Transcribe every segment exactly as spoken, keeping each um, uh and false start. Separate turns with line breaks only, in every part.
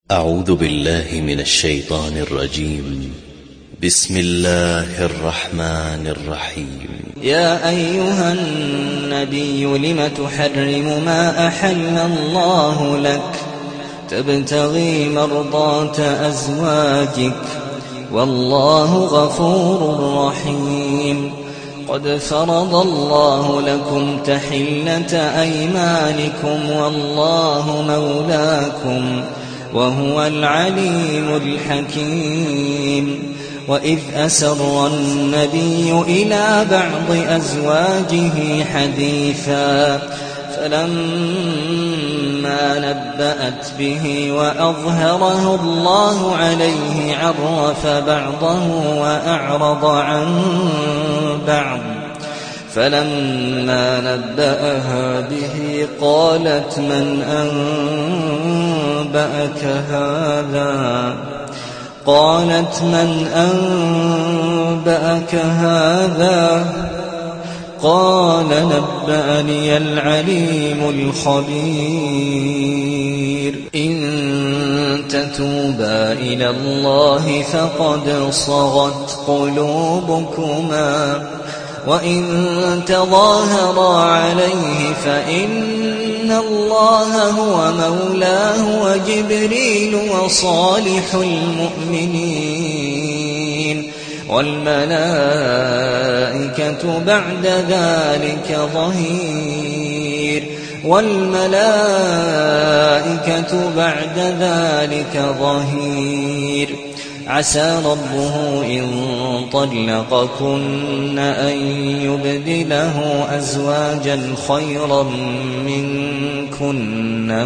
أعوذ بالله من الشيطان الرجيم. بسم الله الرحمن الرحيم.
يا أيها النبي لم تحرم ما أحل الله لك تبتغي مرضات أزواجك والله غفور رحيم. قد فرض الله لكم تحلة أيمانكم والله مولاكم وهو العليم الحكيم. وإذ أسر النبي إلى بعض أزواجه حديثا فلما نبأت به وأظهره الله عليه عرف بعضه وأعرض عن بعض. فلما نبأها به قالت من أنبأك هذا قالت من أنبأك هذا قال نبأني العليم الخبير. إن تتوبا إلى الله فقد صغت قلوبكما وإن تظاهرا عليه فإن الله هو مولاه وجبريل وصالح المؤمنين والملائكة بعد ذلك ظهير والملائكة بعد ذلك ظهير. عسى ربه إن طلقكن أن يبدله أزواجا خيرا منكن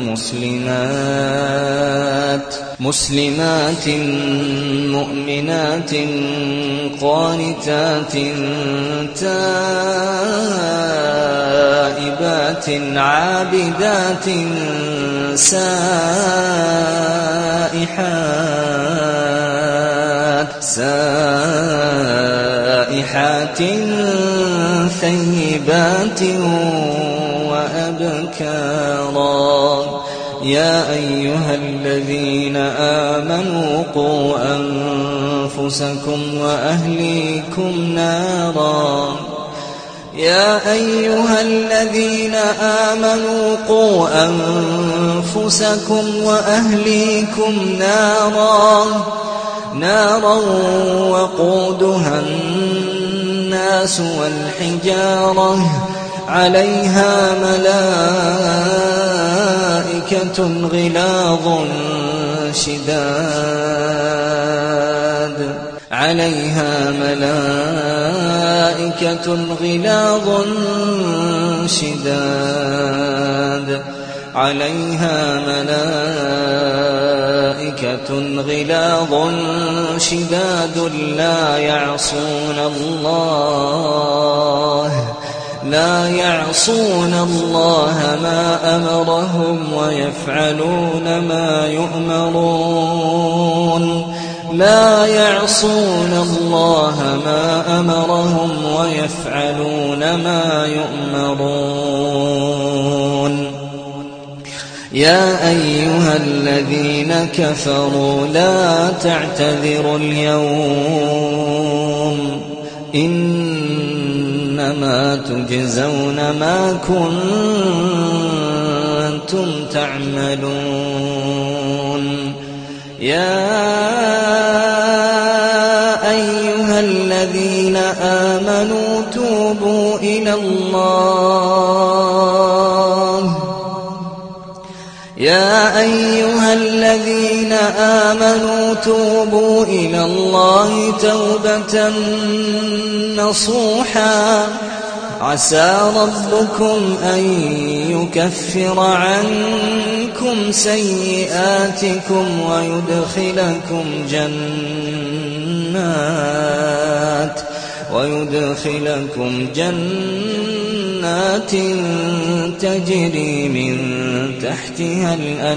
مسلمات مسلمات مؤمنات قانتات تائبات عابدات سائحات سائحات ثيبات وأبكارا. يا أيها الذين آمنوا قوا أنفسكم وأهليكم نارا يا أيها الذين آمنوا قوا أنفسكم وأهليكم نارا نارا وقودها الناس والحجارة عليها ملائكة غلاظ شداد عليها ملائكة غلاظ شداد عليها ملائكة غلاظ شداد لا يعصون الله لا يعصون الله ما أمرهم ويفعلون ما يؤمرون لا يعصون الله ما أمرهم ويفعلون ما يؤمرون. يا أيها الذين كفروا لا تعتذروا اليوم إنما تجزون ما كنتم تعملون. يا أيها الذين آمنوا توبوا إلى الله يا أيها الذين آمنوا توبوا إلى الله توبة نصوحا عسى ربكم أن يكفر عنكم سيئاتكم ويدخلكم جنات ويدخلكم جنات تجري من تحتها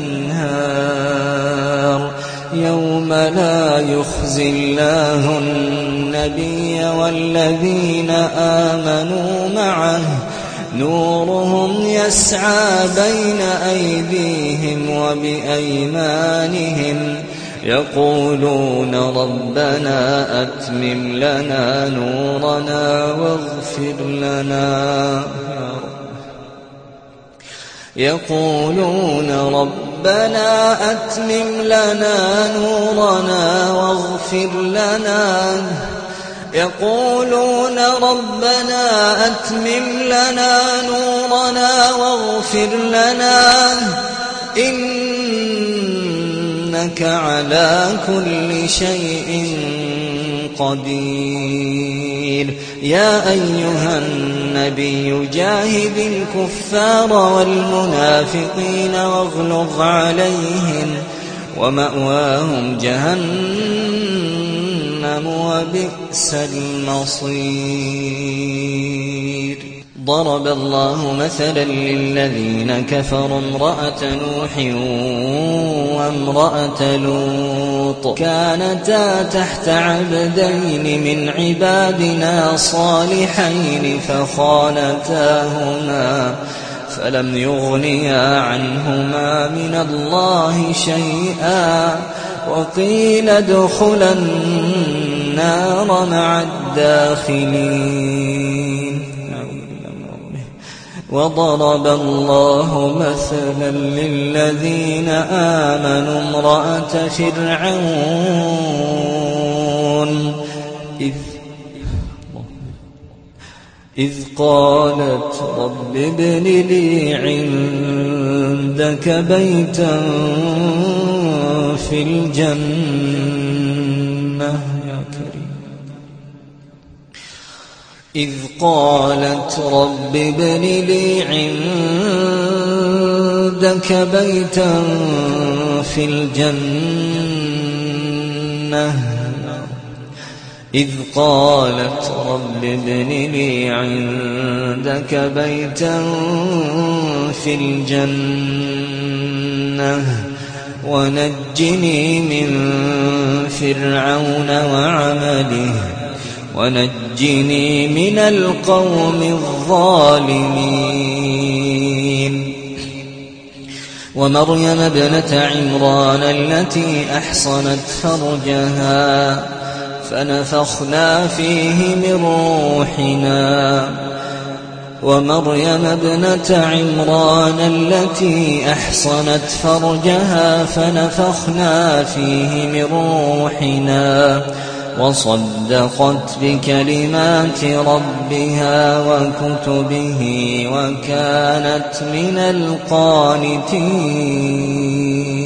الأنهار يوم لا يخزي الله النبي والذين آمنوا معه نورهم يسعى بين أيديهم وبأيمانهم يقولون ربنا أتمم لنا نورنا واغفر لنا يقولون ربنا أتمم لنا نورنا واغفر لنا يقولون ربنا أتمم لنا نورنا واغفر لنا إنك على كل شيء قدير. يا أيها النبي جاهد الكفار والمنافقين واغلظ عليهم ومأواهم جهنم وبئس المصير. ضرب الله مثلا للذين كفروا امرأة نوح وامرأة لوط كانتا تحت عبدين من عبادنا صالحين فخانتاهما فلم يغنيا عنهما من الله شيئا وقيل ادخلا النار مع الداخلين. وضرب الله مثلا للذين آمنوا امرأة فرعون إذ إذ قالت رب ابن لي عندك بيتا في الجنة يا كريم إذ قالت رب ابن لي عندك بيتا في الجنة إذ قالت رب ابن لي عندك بيتا في الجنة ونجني من فرعون وعمله ونجني من القوم الظالمين. ومريم ابنة عمران التي أحصنت فرجها فنفخنا فيه من روحنا ومريم ابنة عمران التي أحصنت فرجها فنفخنا فيه من روحنا وصدقت بكلمات ربها وكتبه وكانت من القانتين.